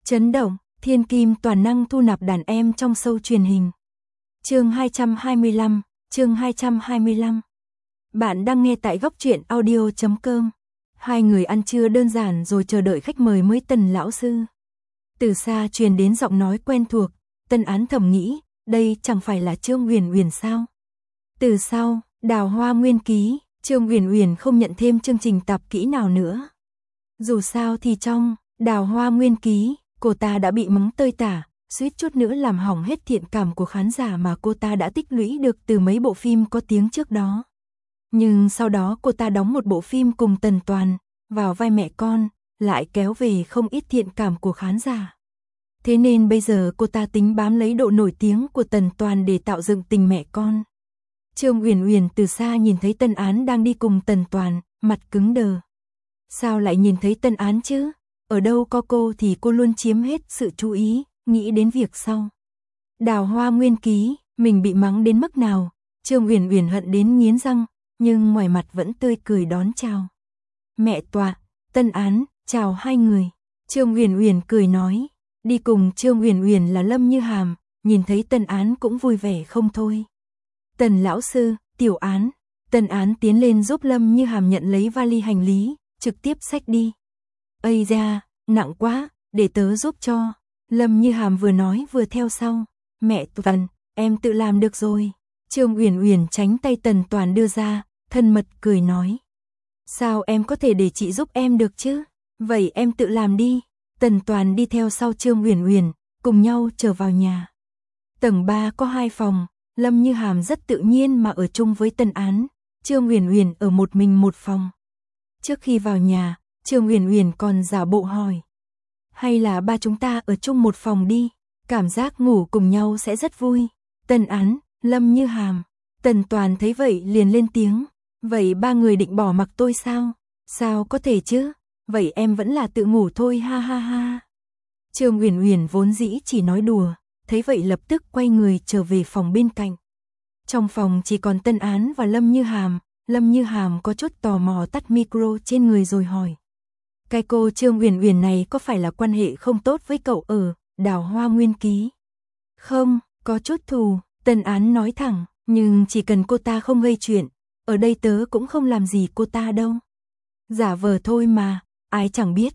Chấn động, thiên kim toàn năng thu nạp đàn em trong show truyền hình. Chương 225, chương 225. Bạn đang nghe tại goctruyện.audio.com. Hai người ăn trưa đơn giản rồi chờ đợi khách mời mới Tần lão sư. Từ xa truyền đến giọng nói quen thuộc, Tân Án thầm nghĩ, đây chẳng phải là Trương Uyển Uyển sao? Từ sau, Đào Hoa Nguyên ký, Trương Uyển Uyển không nhận thêm chương trình tạp kỹ nào nữa. Dù sao thì trong Đào Hoa Nguyên ký, cô ta đã bị mắng tơi tả, suýt chút nữa làm hỏng hết thiện cảm của khán giả mà cô ta đã tích lũy được từ mấy bộ phim có tiếng trước đó. Nhưng sau đó cô ta đóng một bộ phim cùng Tần Toàn, vào vai mẹ con, lại kéo về không ít thiện cảm của khán giả. Thế nên bây giờ cô ta tính bám lấy độ nổi tiếng của Tần Toàn để tạo dựng tình mẹ con. Trương Uyển Uyển từ xa nhìn thấy Tân Án đang đi cùng Tần Toàn, mặt cứng đờ. Sao lại nhìn thấy Tân Án chứ? Ở đâu có cô thì cô luôn chiếm hết sự chú ý, nghĩ đến việc sau. Đào Hoa Nguyên ký, mình bị mắng đến mức nào? Trương Uyển Uyển hận đến nghiến răng, nhưng ngoài mặt vẫn tươi cười đón chào. Mẹ tọa, Tân Án, chào hai người. Trương Uyển Uyển cười nói. Đi cùng Trương Uyển Uyển là Lâm Như Hàm, nhìn thấy Tân Án cũng vui vẻ không thôi. Tần lão sư, Tiểu Án. Tần Án tiến lên giúp Lâm Như Hàm nhận lấy vali hành lý, trực tiếp xách đi. Ây da, nặng quá, để tớ giúp cho. Lâm Như Hàm vừa nói vừa theo sau. Mẹ Tần, em tự làm được rồi. Trương Uyển Uyển tránh tay Tần Toàn đưa ra, thân mật cười nói. Sao em có thể để chị giúp em được chứ? Vậy em tự làm đi. Tần Toàn đi theo sau Trương Uyển Uyển, cùng nhau trở vào nhà. Tầng 3 có 2 phòng, Lâm Như Hàm rất tự nhiên mà ở chung với Tân Án, Trương Uyển Uyển ở một mình một phòng. Trước khi vào nhà, Trương Uyển Uyển còn giả bộ hỏi. Hay là ba chúng ta ở chung một phòng đi, cảm giác ngủ cùng nhau sẽ rất vui. Tân Án, Lâm Như Hàm, Tần Toàn thấy vậy liền lên tiếng. Vậy ba người định bỏ mặc tôi sao? Sao có thể chứ? Vậy em vẫn là tự ngủ thôi ha ha ha. Trương Uyển Uyển vốn dĩ chỉ nói đùa, thấy vậy lập tức quay người trở về phòng bên cạnh. Trong phòng chỉ còn Tân Án và Lâm Như Hàm. Lâm Như Hàm có chút tò mò tắt micro trên người rồi hỏi. Cái cô Trương Uyển Uyển này có phải là quan hệ không tốt với cậu ở Đào Hoa Nguyên ký? Không, có chút thù, Tân Án nói thẳng, nhưng chỉ cần cô ta không gây chuyện, ở đây tớ cũng không làm gì cô ta đâu. Giả vờ thôi mà, ai chẳng biết.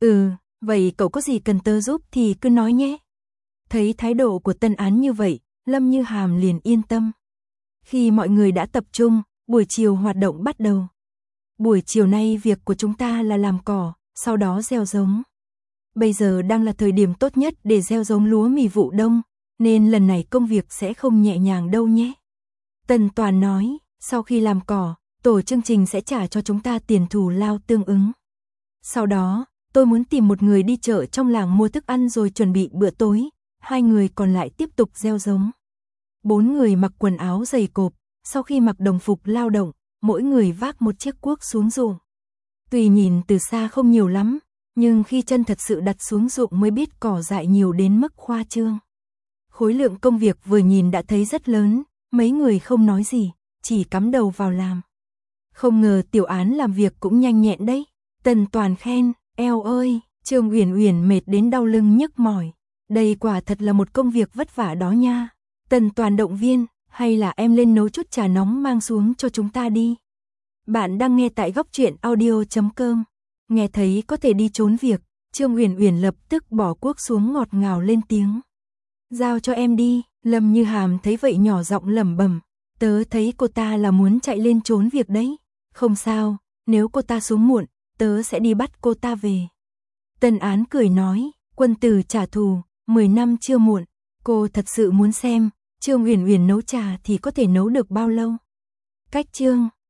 Vậy cậu có gì cần tớ giúp thì cứ nói nhé. Thấy thái độ của Tân Án như vậy, Lâm Như Hàm liền yên tâm. Khi mọi người đã tập trung, buổi chiều hoạt động bắt đầu. Buổi chiều nay việc của chúng ta là làm cỏ, sau đó gieo giống. Bây giờ đang là thời điểm tốt nhất để gieo giống lúa mì vụ đông, nên lần này công việc sẽ không nhẹ nhàng đâu nhé. Tần Toàn nói, sau khi làm cỏ, tổ chương trình sẽ trả cho chúng ta tiền thù lao tương ứng. Sau đó, tôi muốn tìm một người đi chợ trong làng mua thức ăn rồi chuẩn bị bữa tối, 2 người còn lại tiếp tục gieo giống. 4 người mặc quần áo dày cộp, sau khi mặc đồng phục lao động, mỗi người vác một chiếc cuốc xuống ruộng. Tuy nhìn từ xa không nhiều lắm, nhưng khi chân thật sự đặt xuống ruộng mới biết cỏ dại nhiều đến mức khoa trương. Khối lượng công việc vừa nhìn đã thấy rất lớn, mấy người không nói gì, chỉ cắm đầu vào làm. Không ngờ Tiểu Án làm việc cũng nhanh nhẹn đấy. Tần Toàn khen, eo ơi, Trương Uyển Uyển mệt đến đau lưng nhức mỏi. Đây quả thật là một công việc vất vả đó nha. Tần Toàn động viên, hay là em lên nấu chút trà nóng mang xuống cho chúng ta đi. Bạn đang nghe tại goctruyện.audio.com. Nghe thấy có thể đi trốn việc, Trương Uyển Uyển lập tức bỏ cuốc xuống ngọt ngào lên tiếng. Giao cho em đi. Lâm Như Hàm thấy vậy nhỏ giọng lẩm bẩm. Tớ thấy cô ta là muốn chạy lên trốn việc đấy. Không sao, nếu cô ta xuống muộn, tớ sẽ đi bắt cô ta về. Tân Án cười nói, quân tử trả thù, 10 năm chưa muộn. Cô thật sự muốn xem, Trương Uyển Uyển nấu trà thì có thể nấu được bao lâu. Cách chương